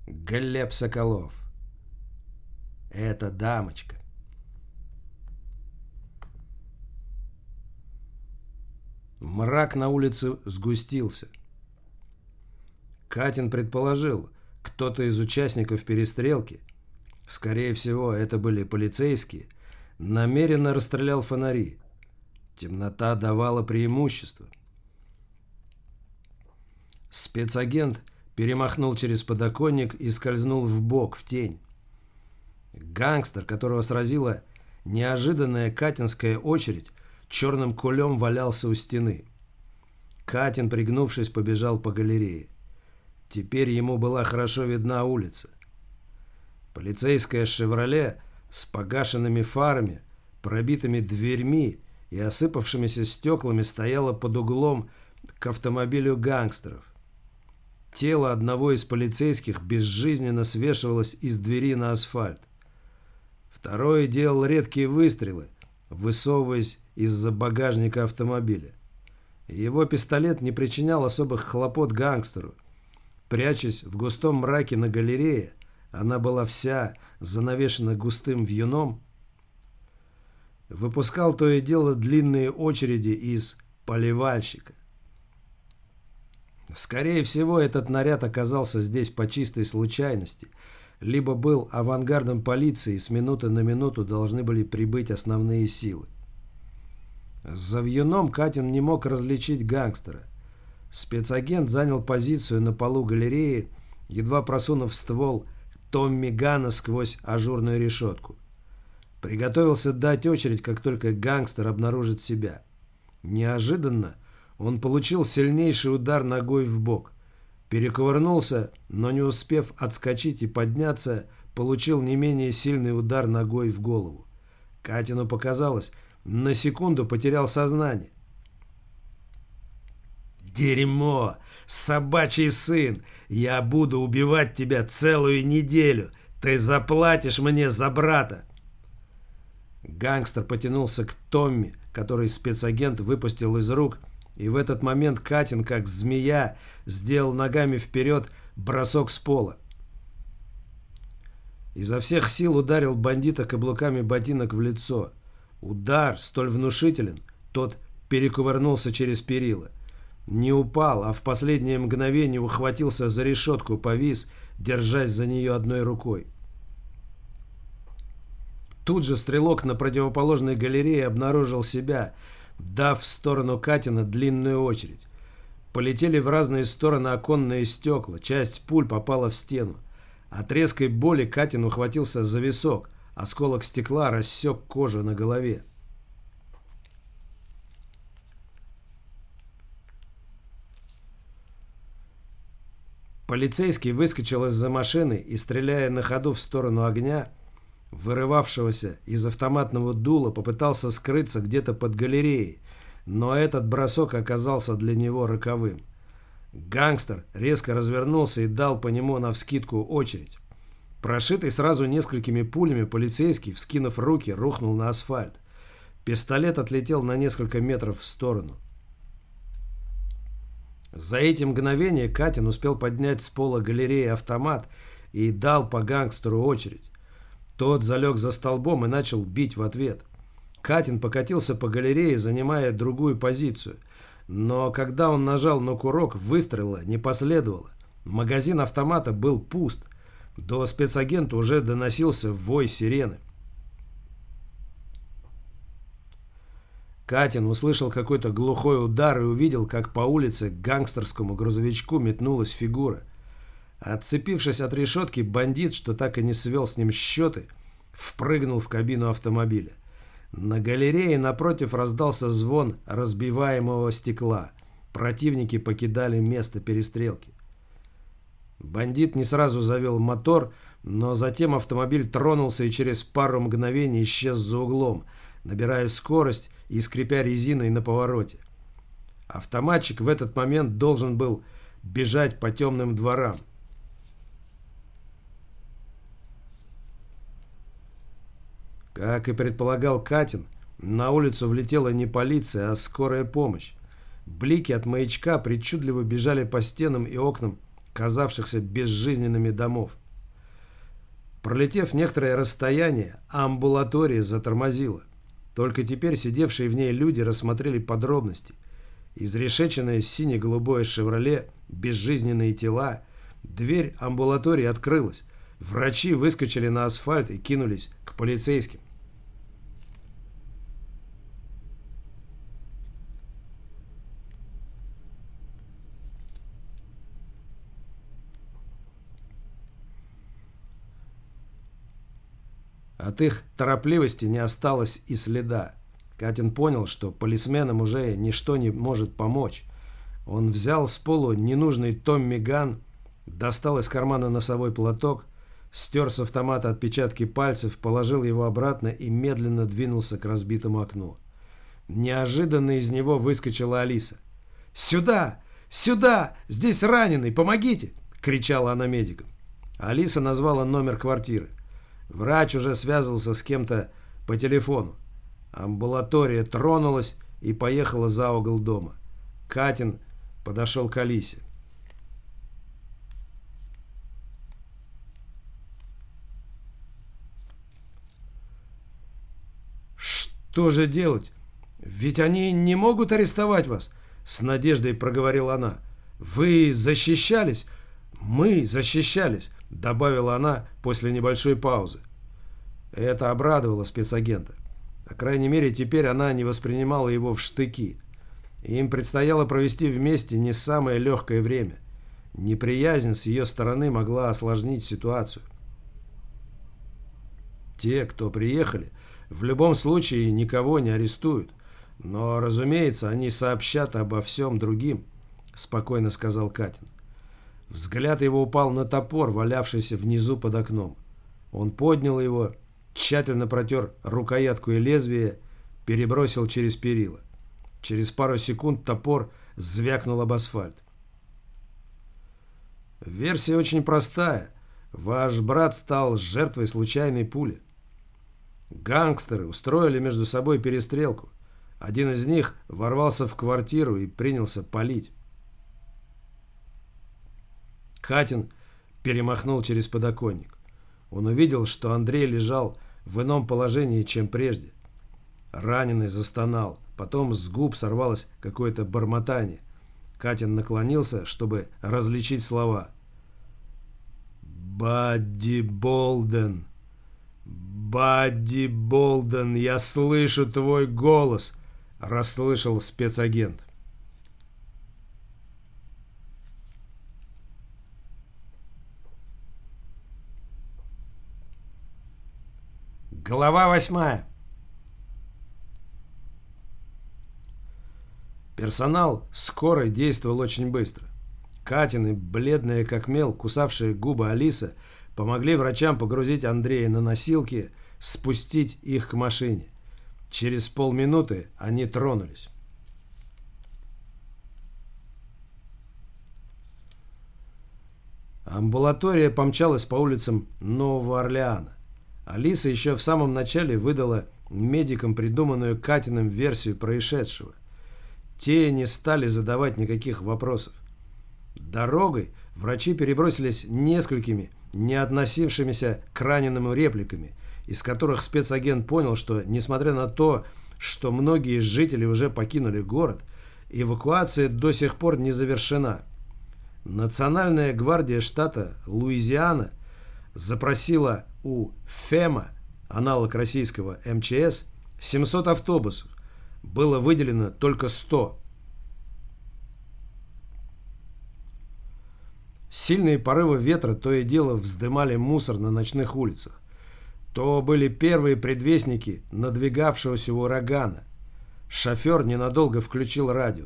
Глеб Соколов. Это дамочка. Мрак на улице сгустился. Катин предположил, кто-то из участников перестрелки, скорее всего, это были полицейские, намеренно расстрелял фонари. Темнота давала преимущество. Спецагент перемахнул через подоконник и скользнул вбок, в тень. Гангстер, которого сразила неожиданная катинская очередь, черным кулем валялся у стены. Катин, пригнувшись, побежал по галерее. Теперь ему была хорошо видна улица. Полицейская «Шевроле» с погашенными фарами, пробитыми дверьми и осыпавшимися стеклами стояла под углом к автомобилю гангстеров. Тело одного из полицейских безжизненно свешивалось из двери на асфальт. Второй делал редкие выстрелы, высовываясь из-за багажника автомобиля. Его пистолет не причинял особых хлопот гангстеру. Прячась в густом мраке на галерее, она была вся занавешена густым вьюном, выпускал то и дело длинные очереди из поливальщика. Скорее всего, этот наряд оказался здесь по чистой случайности, либо был авангардом полиции, и с минуты на минуту должны были прибыть основные силы. За вьюном Катин не мог различить гангстера. Спецагент занял позицию на полу галереи, едва просунув ствол Томми Гана сквозь ажурную решетку. Приготовился дать очередь, как только гангстер обнаружит себя. Неожиданно он получил сильнейший удар ногой в бок. Перекувырнулся, но не успев отскочить и подняться, получил не менее сильный удар ногой в голову. Катину показалось, на секунду потерял сознание. «Дерьмо! Собачий сын! Я буду убивать тебя целую неделю! Ты заплатишь мне за брата!» Гангстер потянулся к Томми, который спецагент выпустил из рук, и в этот момент Катин, как змея, сделал ногами вперед бросок с пола. Изо всех сил ударил бандита каблуками ботинок в лицо. Удар столь внушителен, тот перекувырнулся через перила. Не упал, а в последнее мгновение ухватился за решетку, повис, держась за нее одной рукой. Тут же стрелок на противоположной галерее обнаружил себя, дав в сторону Катина длинную очередь. Полетели в разные стороны оконные стекла, часть пуль попала в стену. От резкой боли Катин ухватился за висок, осколок стекла рассек кожу на голове. Полицейский выскочил из-за машины и, стреляя на ходу в сторону огня, вырывавшегося из автоматного дула, попытался скрыться где-то под галереей, но этот бросок оказался для него роковым. Гангстер резко развернулся и дал по нему навскидку очередь. Прошитый сразу несколькими пулями, полицейский, вскинув руки, рухнул на асфальт. Пистолет отлетел на несколько метров в сторону. За эти мгновения Катин успел поднять с пола галереи автомат и дал по гангстеру очередь. Тот залег за столбом и начал бить в ответ. Катин покатился по галерее, занимая другую позицию. Но когда он нажал на курок, выстрела не последовало. Магазин автомата был пуст. До спецагента уже доносился вой сирены. Катин услышал какой-то глухой удар и увидел, как по улице к гангстерскому грузовичку метнулась фигура. Отцепившись от решетки, бандит, что так и не свел с ним счеты, впрыгнул в кабину автомобиля. На галерее напротив раздался звон разбиваемого стекла. Противники покидали место перестрелки. Бандит не сразу завел мотор, но затем автомобиль тронулся и через пару мгновений исчез за углом, набирая скорость и скрипя резиной на повороте. Автоматчик в этот момент должен был бежать по темным дворам. Как и предполагал Катин, на улицу влетела не полиция, а скорая помощь. Блики от маячка причудливо бежали по стенам и окнам казавшихся безжизненными домов. Пролетев некоторое расстояние, амбулатория затормозила. Только теперь сидевшие в ней люди рассмотрели подробности. Изрешеченное сине-голубое «Шевроле», безжизненные тела. Дверь амбулатории открылась. Врачи выскочили на асфальт и кинулись к полицейским. От их торопливости не осталось и следа. Катин понял, что полисменам уже ничто не может помочь. Он взял с полу ненужный Томми Ган, достал из кармана носовой платок, стер с автомата отпечатки пальцев, положил его обратно и медленно двинулся к разбитому окну. Неожиданно из него выскочила Алиса. «Сюда! Сюда! Здесь раненый! Помогите!» — кричала она медикам. Алиса назвала номер квартиры. Врач уже связывался с кем-то по телефону. Амбулатория тронулась и поехала за угол дома. Катин подошел к Алисе. «Что же делать? Ведь они не могут арестовать вас!» — с надеждой проговорила она. «Вы защищались?» «Мы защищались», — добавила она после небольшой паузы. Это обрадовало спецагента. По крайней мере, теперь она не воспринимала его в штыки. Им предстояло провести вместе не самое легкое время. Неприязнь с ее стороны могла осложнить ситуацию. Те, кто приехали, в любом случае никого не арестуют. Но, разумеется, они сообщат обо всем другим, спокойно сказал Катин. Взгляд его упал на топор, валявшийся внизу под окном. Он поднял его, тщательно протер рукоятку и лезвие, перебросил через перила. Через пару секунд топор звякнул об асфальт. Версия очень простая. Ваш брат стал жертвой случайной пули. Гангстеры устроили между собой перестрелку. Один из них ворвался в квартиру и принялся палить. Катин перемахнул через подоконник. Он увидел, что Андрей лежал в ином положении, чем прежде. Раненый застонал. Потом с губ сорвалось какое-то бормотание. Катин наклонился, чтобы различить слова. «Бадди Болден! Бадди Болден! Я слышу твой голос!» — расслышал спецагент. Глава 8. Персонал скорой действовал очень быстро. Катин и бледная как мел, кусавшая губы Алиса, помогли врачам погрузить Андрея на носилки, спустить их к машине. Через полминуты они тронулись. Амбулатория помчалась по улицам Нового Орлеана. Алиса еще в самом начале выдала медикам придуманную Катиным версию происшедшего. Те не стали задавать никаких вопросов. Дорогой врачи перебросились несколькими, не относившимися к раненому репликами, из которых спецагент понял, что, несмотря на то, что многие жители уже покинули город, эвакуация до сих пор не завершена. Национальная гвардия штата Луизиана запросила у ФЕМА, аналог российского МЧС, 700 автобусов. Было выделено только 100. Сильные порывы ветра то и дело вздымали мусор на ночных улицах. То были первые предвестники надвигавшегося урагана. Шофер ненадолго включил радио.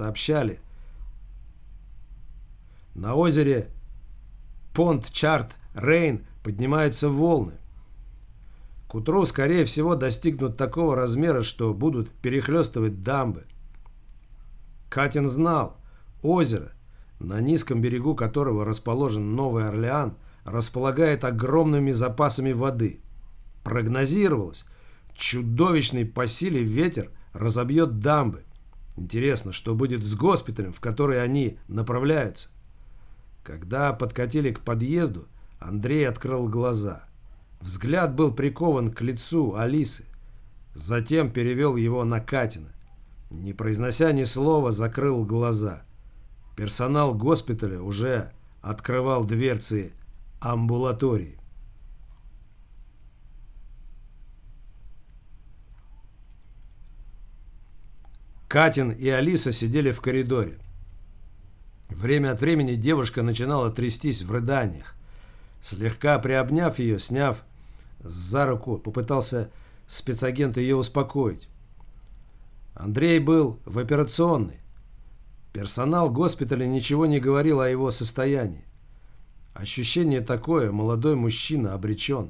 Сообщали: на озере Понт-Чарт-Рейн поднимаются волны. К утру, скорее всего, достигнут такого размера, что будут перехлестывать дамбы. Катин знал, озеро, на низком берегу которого расположен Новый Орлеан, располагает огромными запасами воды. Прогнозировалось, чудовищный по силе ветер разобьет дамбы. Интересно, что будет с госпиталем, в который они направляются? Когда подкатили к подъезду, Андрей открыл глаза. Взгляд был прикован к лицу Алисы. Затем перевел его на Катина. Не произнося ни слова, закрыл глаза. Персонал госпиталя уже открывал дверцы амбулатории. Катин и Алиса сидели в коридоре. Время от времени девушка начинала трястись в рыданиях. Слегка приобняв ее, сняв за руку, попытался спецагент ее успокоить. Андрей был в операционной. Персонал госпиталя ничего не говорил о его состоянии. Ощущение такое: молодой мужчина обречен.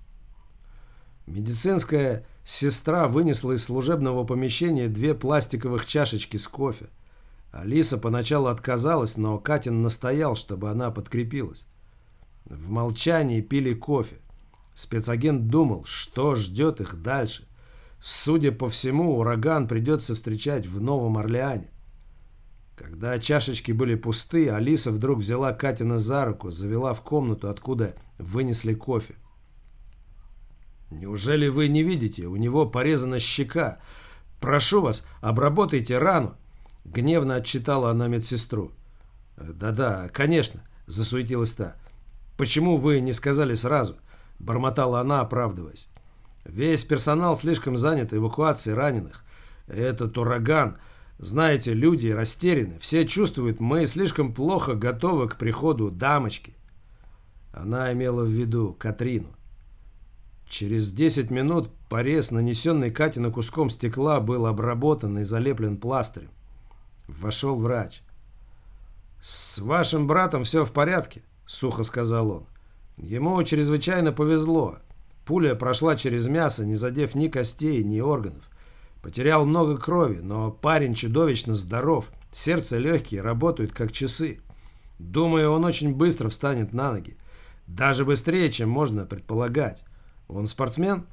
Медицинская сестра вынесла из служебного помещения 2 пластиковых чашечки с кофе. Алиса поначалу отказалась, но Катин настоял, чтобы она подкрепилась. В молчании пили кофе. Спецагент думал, что ждет их дальше. Судя по всему, ураган придется встречать в Новом Орлеане. Когда чашечки были пусты, Алиса вдруг взяла Катина за руку, завела в комнату, откуда вынесли кофе. «Неужели вы не видите? У него порезана щека. Прошу вас, обработайте рану», — гневно отчитала она медсестру. «Да-да, конечно», — засуетилась та. «Почему вы не сказали сразу?» — бормотала она, оправдываясь. «Весь персонал слишком занят эвакуацией раненых. Этот ураган... Знаете, люди растеряны. Все чувствуют, мы слишком плохо готовы к приходу дамочки». Она имела в виду Катрину. Через 10 минут порез, нанесенный Катину куском стекла, был обработан и залеплен пластырем. Вошел врач. «С вашим братом все в порядке», — сухо сказал он. «Ему чрезвычайно повезло. Пуля прошла через мясо, не задев ни костей, ни органов. Потерял много крови, но парень чудовищно здоров. Сердце, легкие работают как часы. Думаю, он очень быстро встанет на ноги. Даже быстрее, чем можно предполагать. Он спортсмен?»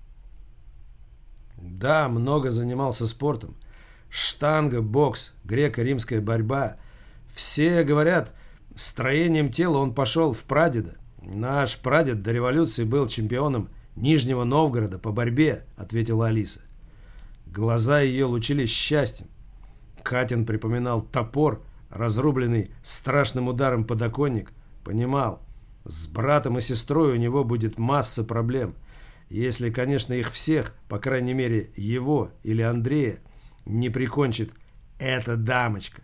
«Да, много занимался спортом. Штанга, бокс, греко-римская борьба. Все говорят, строением тела он пошел в прадеда. Наш прадед до революции был чемпионом Нижнего Новгорода по борьбе», — ответила Алиса. Глаза ее лучились счастьем. Катин припоминал топор, разрубленный страшным ударом подоконник. Понимал, с братом и сестрой у него будет масса проблем. Если, конечно, их всех, по крайней мере, его или Андрея, не прикончит эта дамочка.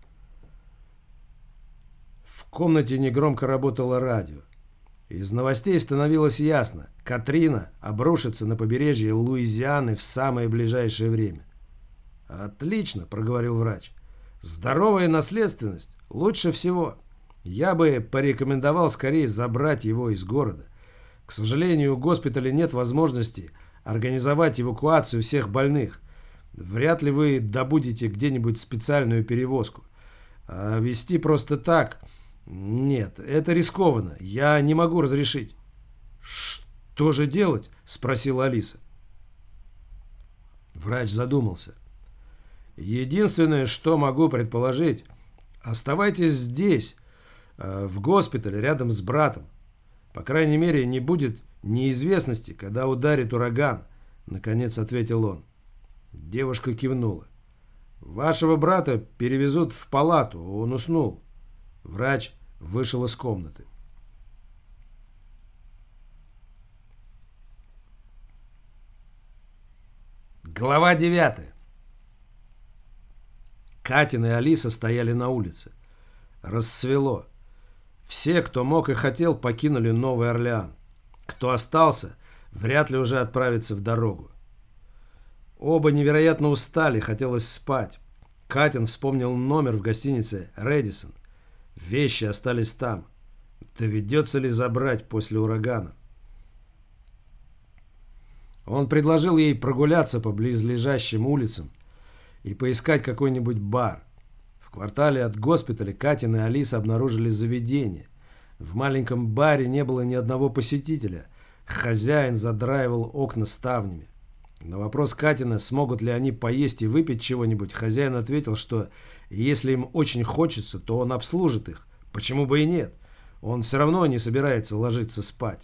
В комнате негромко работало радио. Из новостей становилось ясно: Катрина обрушится на побережье Луизианы в самое ближайшее время. «Отлично», — проговорил врач. «Здоровая наследственность лучше всего. Я бы порекомендовал скорее забрать его из города. К сожалению, у госпиталя нет возможности организовать эвакуацию всех больных. Вряд ли вы добудете где-нибудь специальную перевозку. А везти просто так... Нет, это рискованно. Я не могу разрешить». «Что же делать?» — спросила Алиса. Врач задумался. «Единственное, что могу предположить, оставайтесь здесь, в госпитале, рядом с братом. По крайней мере, не будет неизвестности, когда ударит ураган», — наконец ответил он. Девушка кивнула. «Вашего брата перевезут в палату, он уснул». Врач вышел из комнаты. Глава 9. Катин и Алиса стояли на улице. Рассвело. Все, кто мог и хотел, покинули Новый Орлеан. Кто остался, вряд ли уже отправится в дорогу. Оба невероятно устали, хотелось спать. Катин вспомнил номер в гостинице «Рэдисон». Вещи остались там. Доведется ли забрать после урагана? Он предложил ей прогуляться по близлежащим улицам и поискать какой-нибудь бар. В квартале от госпиталя Катин и Алиса обнаружили заведение. В маленьком баре не было ни одного посетителя. Хозяин задраивал окна ставнями. На вопрос Катина, смогут ли они поесть и выпить чего-нибудь, хозяин ответил, что если им очень хочется, то он обслужит их, Почему бы и нет? Он все равно не собирается ложиться спать.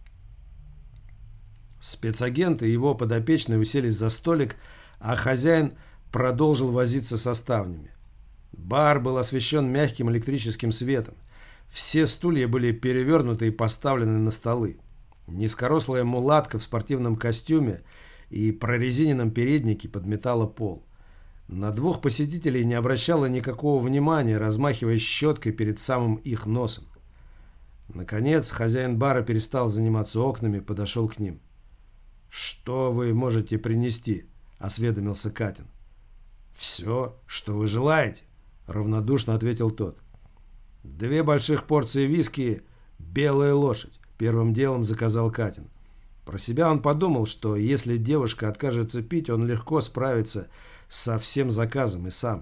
Спецагент и его подопечные уселись за столик, а хозяин продолжил возиться со ставнями. Бар был освещен мягким электрическим светом. Все стулья были перевернуты и поставлены на столы. Низкорослая мулатка в спортивном костюме и прорезиненном переднике подметала пол. На двух посетителей не обращала никакого внимания, размахивая щеткой перед самым их носом. Наконец, хозяин бара перестал заниматься окнами, подошел к ним. «Что вы можете принести?» – осведомился Катин. «Все, что вы желаете», – равнодушно ответил тот. «2 больших порции виски «Белая лошадь», – первым делом заказал Катин. Про себя он подумал, что если девушка откажется пить, он легко справится со всем заказом и сам.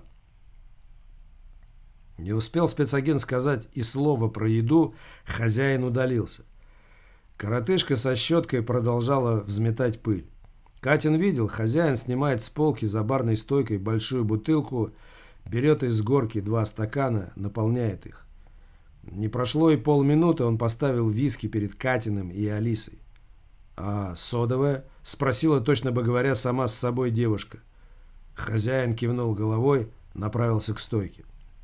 Не успел спецагент сказать и слова про еду, хозяин удалился. Коротышка со щеткой продолжала взметать пыль. Катин видел, хозяин снимает с полки за барной стойкой большую бутылку, берет из горки 2 стакана, наполняет их. Не прошло и полминуты, он поставил виски перед Катиным и Алисой. «А содовая?» – спросила, точно бы говоря, сама с собой девушка. Хозяин кивнул головой, направился к стойке.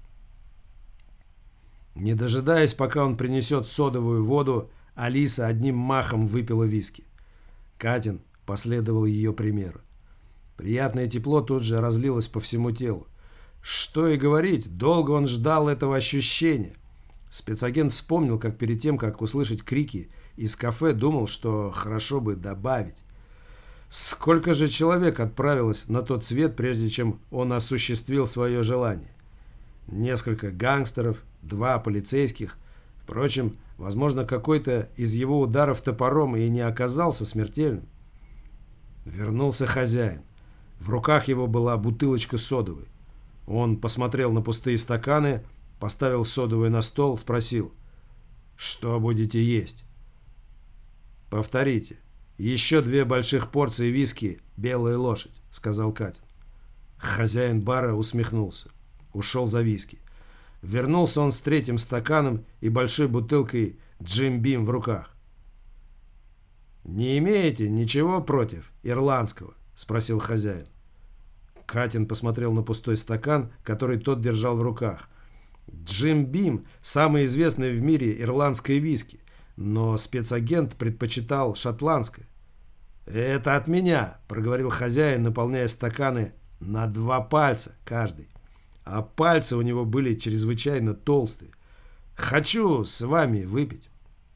Не дожидаясь, пока он принесет содовую воду, Алиса одним махом выпила виски. Катин последовал ее примеру. Приятное тепло тут же разлилось по всему телу. Что и говорить, долго он ждал этого ощущения. Спецагент вспомнил, как перед тем, как услышать крики из кафе, думал, что хорошо бы добавить. Сколько же человек отправилось на тот свет, прежде чем он осуществил свое желание? Несколько гангстеров, 2 полицейских. Впрочем, возможно, какой-то из его ударов топором и не оказался смертельным. Вернулся хозяин. В руках его была бутылочка содовой. Он посмотрел на пустые стаканы, поставил содовую на стол, спросил: «Что будете есть?» «Повторите. Еще 2 больших порции виски «Белая лошадь», — сказал Катин. Хозяин бара усмехнулся. Ушел за виски. Вернулся он с 3-м стаканом и большой бутылкой «Джим Бим» в руках. «Не имеете ничего против ирландского?» — спросил хозяин. Катин посмотрел на пустой стакан, который тот держал в руках. «Джим Бим» — самый известный в мире ирландское виски, но спецагент предпочитал шотландское. «Это от меня», — проговорил хозяин, наполняя стаканы на 2 пальца каждый. А пальцы у него были чрезвычайно толстые. «Хочу с вами выпить».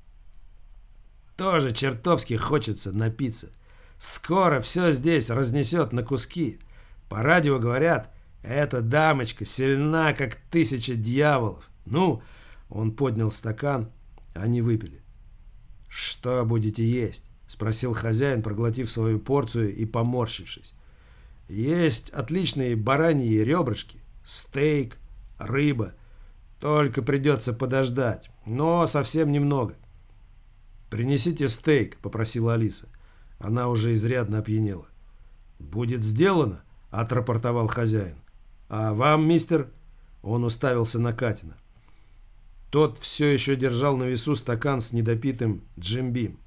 «Тоже чертовски хочется напиться. Скоро все здесь разнесет на куски. По радио говорят, эта дамочка сильна, как 1000 дьяволов. Ну», — он поднял стакан, они выпили. «Что будете есть?» — спросил хозяин, проглотив свою порцию и поморщившись. «Есть отличные бараньи ребрышки, стейк, рыба. Только придется подождать, но совсем немного». «Принесите стейк», — попросила Алиса. Она уже изрядно опьянела. «Будет сделано», — отрапортовал хозяин. «А вам, мистер?» Он уставился на Катина. Тот все еще держал на весу стакан с недопитым Джим Бим.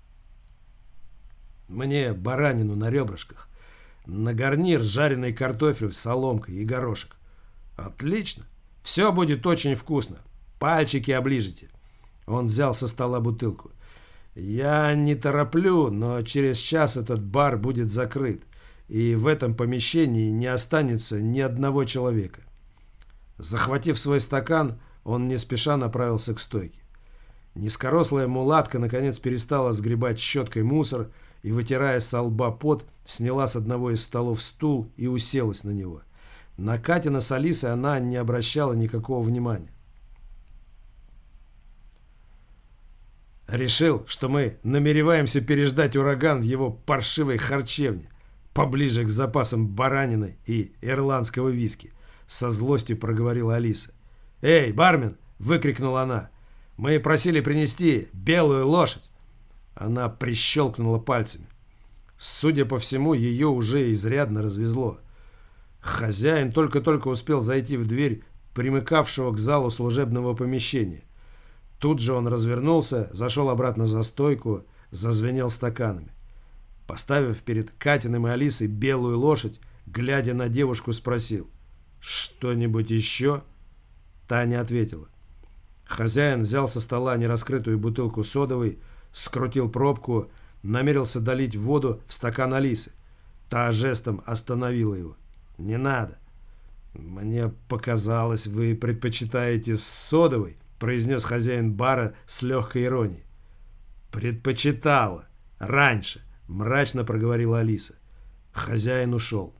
«Мне баранину на ребрышках. На гарнир жареный картофель с соломкой и горошек». «Отлично. Все будет очень вкусно. Пальчики оближите». Он взял со стола бутылку. «Я не тороплю, но через час этот бар будет закрыт, и в этом помещении не останется ни одного человека». Захватив свой стакан, он не спеша направился к стойке. Низкорослая мулатка наконец перестала сгребать щеткой мусор и, вытирая со лба пот, сняла с одного из столов стул и уселась на него. На Катина с Алисой она не обращала никакого внимания. «Решил, что мы намереваемся переждать ураган в его паршивой харчевне, поближе к запасам баранины и ирландского виски», — со злостью проговорила Алиса. «Эй, бармен!» — выкрикнула она. «Мы просили принести белую лошадь!» Она прищелкнула пальцами. Судя по всему, ее уже изрядно развезло. Хозяин только-только успел зайти в дверь примыкавшего к залу служебного помещения. Тут же он развернулся, зашел обратно за стойку, зазвенел стаканами. Поставив перед Катиным и Алисой белую лошадь, глядя на девушку, спросил: «Что-нибудь еще?» Та не ответила. Хозяин взял со стола нераскрытую бутылку содовой, скрутил пробку, намерился долить воду в стакан Алисы. Та жестом остановила его. «Не надо». «Мне показалось, вы предпочитаете с содовой», произнес хозяин бара с легкой иронией. «Предпочитала. Раньше», мрачно проговорила Алиса. Хозяин ушел.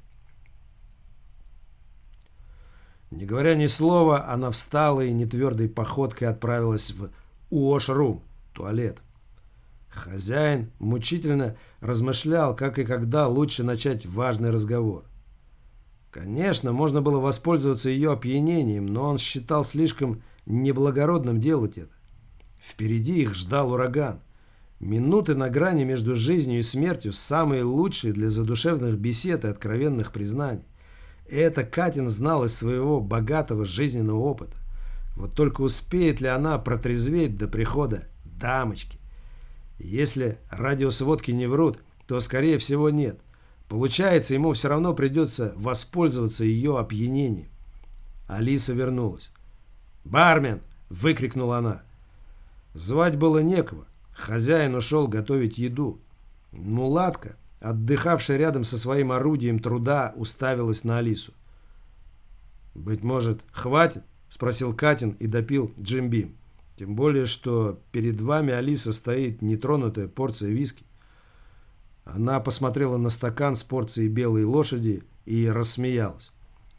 Не говоря ни слова, она встала и нетвердой походкой отправилась в уош-рум, туалет. Хозяин мучительно размышлял, как и когда лучше начать важный разговор. Конечно, можно было воспользоваться ее опьянением, но он считал слишком неблагородным делать это. Впереди их ждал ураган. Минуты на грани между жизнью и смертью самые лучшие для задушевных бесед и откровенных признаний. Это Катин знал из своего богатого жизненного опыта. Вот только успеет ли она протрезветь до прихода дамочки? Если радиосводки не врут, то скорее всего нет. Получается, ему все равно придется воспользоваться ее опьянением. Алиса вернулась. «Бармен!» — выкрикнула она. Звать было некого. Хозяин ушел готовить еду. Мулатка, отдыхавшая рядом со своим орудием труда, уставилась на Алису. «Быть может, хватит?» — спросил Катин и допил Джим Бим. «Тем более, что перед вами, Алиса, стоит нетронутая порция виски». Она посмотрела на стакан с порцией белой лошади и рассмеялась.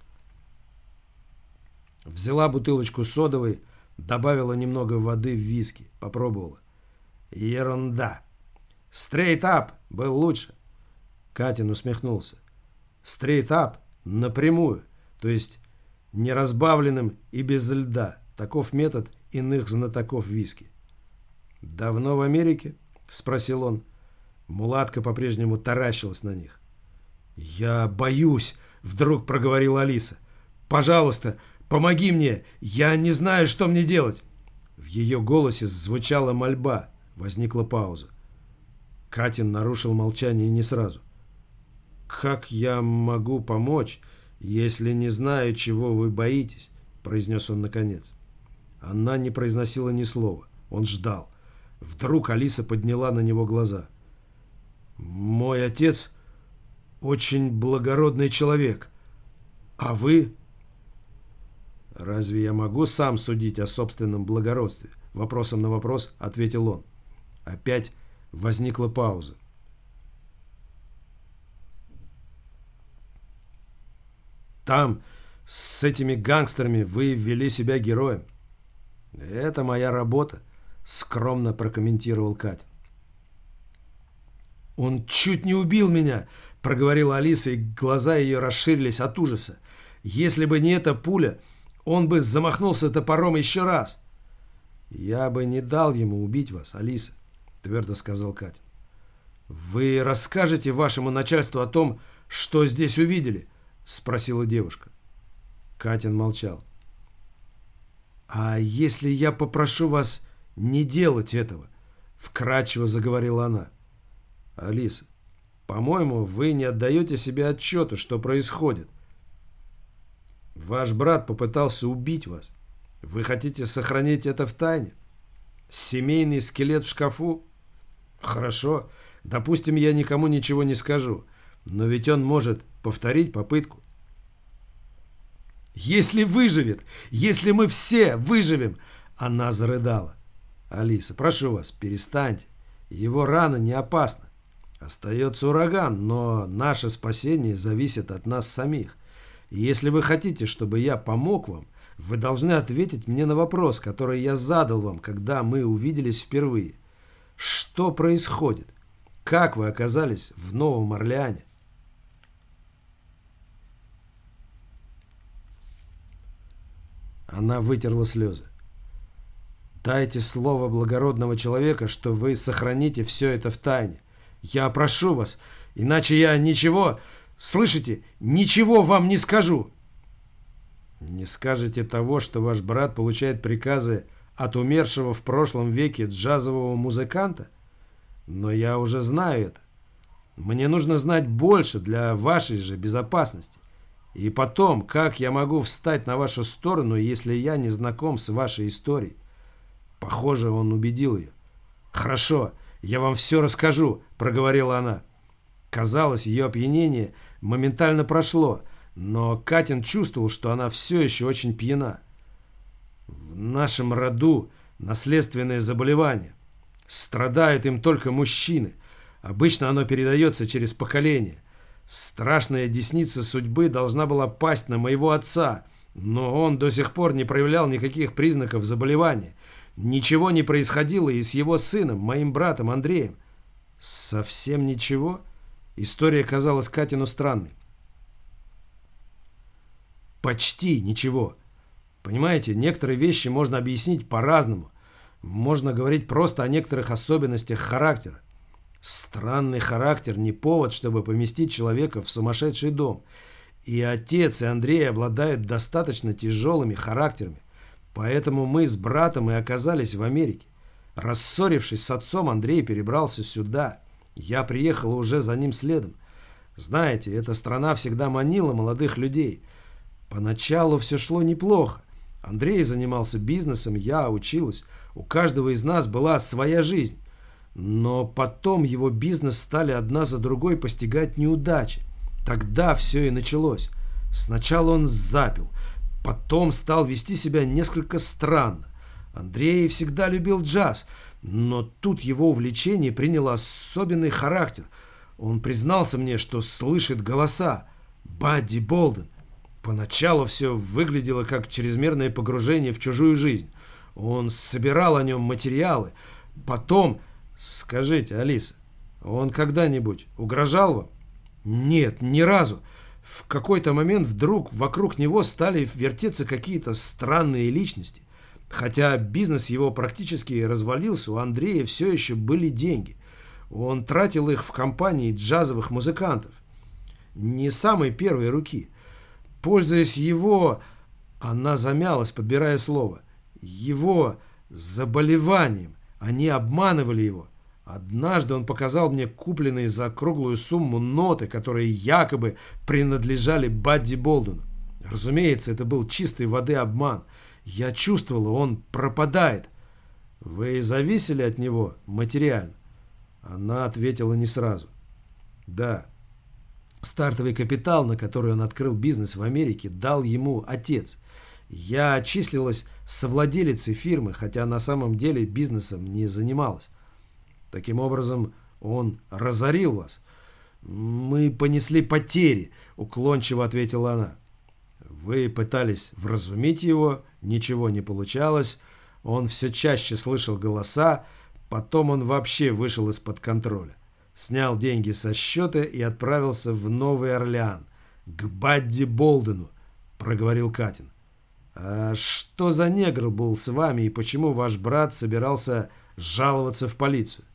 Взяла бутылочку содовой, добавила немного воды в виски, попробовала. Ерунда. Стрейт-ап был лучше. Катин усмехнулся. Стрейт-ап напрямую, то есть неразбавленным и без льда. Таков метод иных знатоков виски. «Давно в Америке?» — спросил он. Мулатка по-прежнему таращилась на них. «Я боюсь», — вдруг проговорила Алиса. «Пожалуйста, помоги мне, я не знаю, что мне делать». В ее голосе звучала мольба. Возникла пауза. Катин нарушил молчание не сразу. «Как я могу помочь, если не знаю, чего вы боитесь?» — произнес он наконец. Она не произносила ни слова. Он ждал. Вдруг Алиса подняла на него глаза. «Мой отец очень благородный человек. А вы?» «Разве я могу сам судить о собственном благородстве?» Вопросом на вопрос ответил он. Опять возникла пауза. «Там, с этими гангстерами, вы вели себя героем». «Это моя работа», — скромно прокомментировал Катин. «Он чуть не убил меня», — проговорила Алиса, и глаза ее расширились от ужаса. «Если бы не эта пуля, он бы замахнулся топором еще раз». «Я бы не дал ему убить вас, Алиса», — твердо сказал Катин. «Вы расскажете вашему начальству о том, что здесь увидели?» — спросила девушка. Катин молчал. «А если я попрошу вас не делать этого?» — вкратчиво заговорила она. «Алиса, по-моему, вы не отдаете себе отчета, что происходит. Ваш брат попытался убить вас. Вы хотите сохранить это в тайне? Семейный скелет в шкафу? Хорошо, допустим, я никому ничего не скажу, но ведь он может повторить попытку. Если выживет, если мы все выживем!» Она зарыдала. «Алиса, прошу вас, перестаньте. Его рана не опасна. Остается ураган, но наше спасение зависит от нас самих. И если вы хотите, чтобы я помог вам, вы должны ответить мне на вопрос, который я задал вам, когда мы увиделись впервые. Что происходит? Как вы оказались в Новом Орлеане?» Она вытерла слезы. «Дайте слово благородного человека, что вы сохраните все это в тайне. Я прошу вас, иначе я ничего, слышите, ничего вам не скажу». Не скажете того, что ваш брат получает приказы от умершего в прошлом веке джазового музыканта? Но я уже знаю это. Мне нужно знать больше для вашей же безопасности. И потом, как я могу встать на вашу сторону, если я не знаком с вашей историей? Похоже, он убедил ее. «Хорошо, я вам все расскажу», — проговорила она. Казалось, ее опьянение моментально прошло, но Катин чувствовал, что она все еще очень пьяна. «В нашем роду наследственное заболевание. Страдают им только мужчины. Обычно оно передается через поколение. Страшная десница судьбы должна была пасть на моего отца, но он до сих пор не проявлял никаких признаков заболевания. Ничего не происходило и с его сыном, моим братом Андреем». «Совсем ничего?» История казалась Катину странной. «Почти ничего. Понимаете, некоторые вещи можно объяснить по-разному. Можно говорить просто о некоторых особенностях характера. Странный характер не повод, чтобы поместить человека в сумасшедший дом. И отец, и Андрей обладают достаточно тяжелыми характерами. Поэтому мы с братом и оказались в Америке. Рассорившись с отцом, Андрей перебрался сюда. Я приехал уже за ним следом. Знаете, эта страна всегда манила молодых людей. Поначалу все шло неплохо. Андрей занимался бизнесом, я училась. У каждого из нас была своя жизнь. Но потом его бизнес стали одна за другой постигать неудачи. Тогда все и началось. Сначала он запил, потом стал вести себя несколько странно. Андрей всегда любил джаз, но тут его увлечение приняло особенный характер. Он признался мне, что слышит голоса. Бадди Болден. Поначалу все выглядело как чрезмерное погружение в чужую жизнь. Он собирал о нем материалы. Потом... Скажите, Алиса, он когда-нибудь угрожал вам? Нет, ни разу. В какой-то момент вдруг вокруг него стали вертеться какие-то странные личности. Хотя бизнес его практически развалился, у Андрея все еще были деньги. Он тратил их в компании джазовых музыкантов. Не самой первой руки. Пользуясь его... Она замялась, подбирая слово. Его заболеванием. Они обманывали его. Однажды он показал мне купленные за круглую сумму ноты, которые якобы принадлежали Бадди Болдену. Разумеется, это был чистой воды обман. Я чувствовала, он пропадает. Вы зависели от него материально? Она ответила не сразу. Да. Стартовый капитал, на который он открыл бизнес в Америке, дал ему отец. Я числилась совладелицей фирмы, хотя на самом деле бизнесом не занималась. Таким образом, он разорил вас. Мы понесли потери, уклончиво ответила она. Вы пытались вразумить его, ничего не получалось. Он все чаще слышал голоса, потом он вообще вышел из-под контроля. Снял деньги со счета и отправился в Новый Орлеан, к Бадди Болдену, проговорил Катин. «А что за негр был с вами и почему ваш брат собирался жаловаться в полицию?»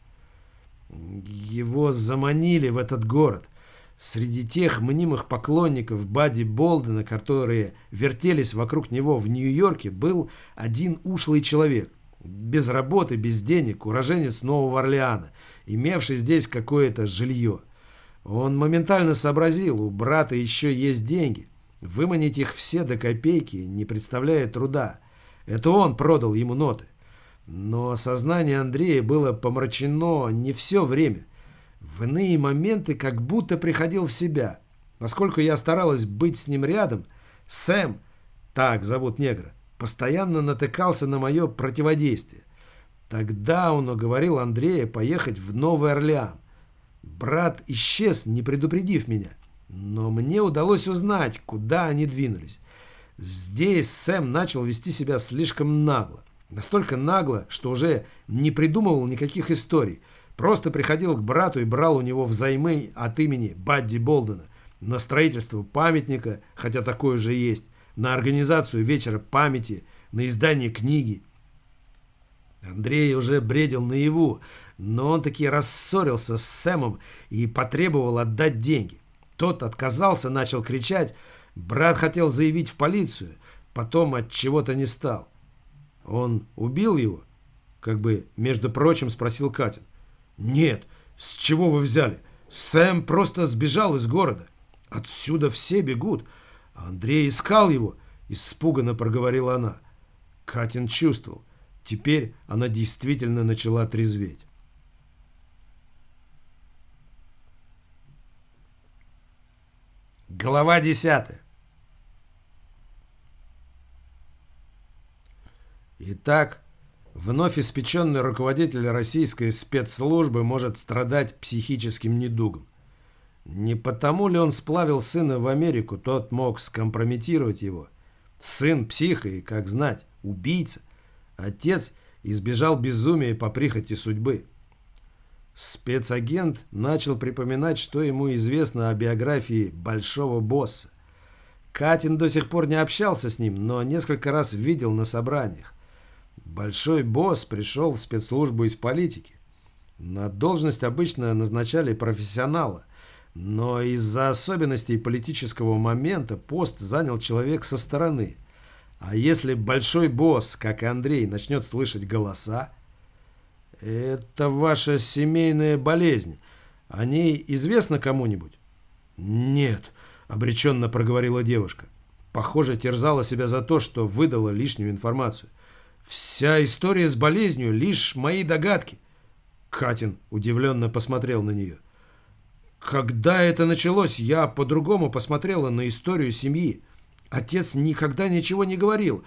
«Его заманили в этот город. Среди тех мнимых поклонников Бадди Болдена, которые вертелись вокруг него в Нью-Йорке, был один ушлый человек, без работы, без денег, уроженец Нового Орлеана, имевший здесь какое-то жилье. Он моментально сообразил, у брата еще есть деньги. Выманить их все до копейки не представляет труда. Это он продал ему ноты. Но сознание Андрея было помрачено не все время. В иные моменты как будто приходил в себя. Насколько я старалась быть с ним рядом, Сэм, так зовут негра, постоянно натыкался на мое противодействие. Тогда он уговорил Андрея поехать в Новый Орлеан. Брат исчез, не предупредив меня. Но мне удалось узнать, куда они двинулись. Здесь Сэм начал вести себя слишком нагло. Настолько нагло, что уже не придумывал никаких историй. Просто приходил к брату и брал у него взаймы от имени Бадди Болдена на строительство памятника, хотя такое же есть, на организацию вечера памяти, на издание книги. Андрей уже бредил наяву, но он таки рассорился с Сэмом и потребовал отдать деньги. Тот отказался, начал кричать. Брат хотел заявить в полицию. потом от чего-то не стал. Он убил его? Как бы, между прочим, спросил Катин. Нет, с чего вы взяли? Сэм просто сбежал из города. Отсюда все бегут. Андрей искал его, испуганно проговорила она. Катин чувствовал. Теперь она действительно начала трезветь. Глава 10. Итак, вновь испеченный руководитель российской спецслужбы может страдать психическим недугом. Не потому ли он сплавил сына в Америку, тот мог скомпрометировать его. Сын психа и, как знать, убийца. Отец избежал безумия по прихоти судьбы. Спецагент начал припоминать, что ему известно о биографии большого босса. Катин до сих пор не общался с ним, но несколько раз видел на собраниях. Большой босс пришел в спецслужбу из политики. На должность обычно назначали профессионала, но из-за особенностей политического момента пост занял человек со стороны. А если большой босс, как и Андрей, начнет слышать голоса? Это ваша семейная болезнь. О ней известно кому-нибудь? Нет, обреченно проговорила девушка. Похоже, терзала себя за то, что выдала лишнюю информацию. Вся история с болезнью — лишь мои догадки. Катин удивленно посмотрел на нее. Когда это началось, я по-другому посмотрела на историю семьи. Отец никогда ничего не говорил,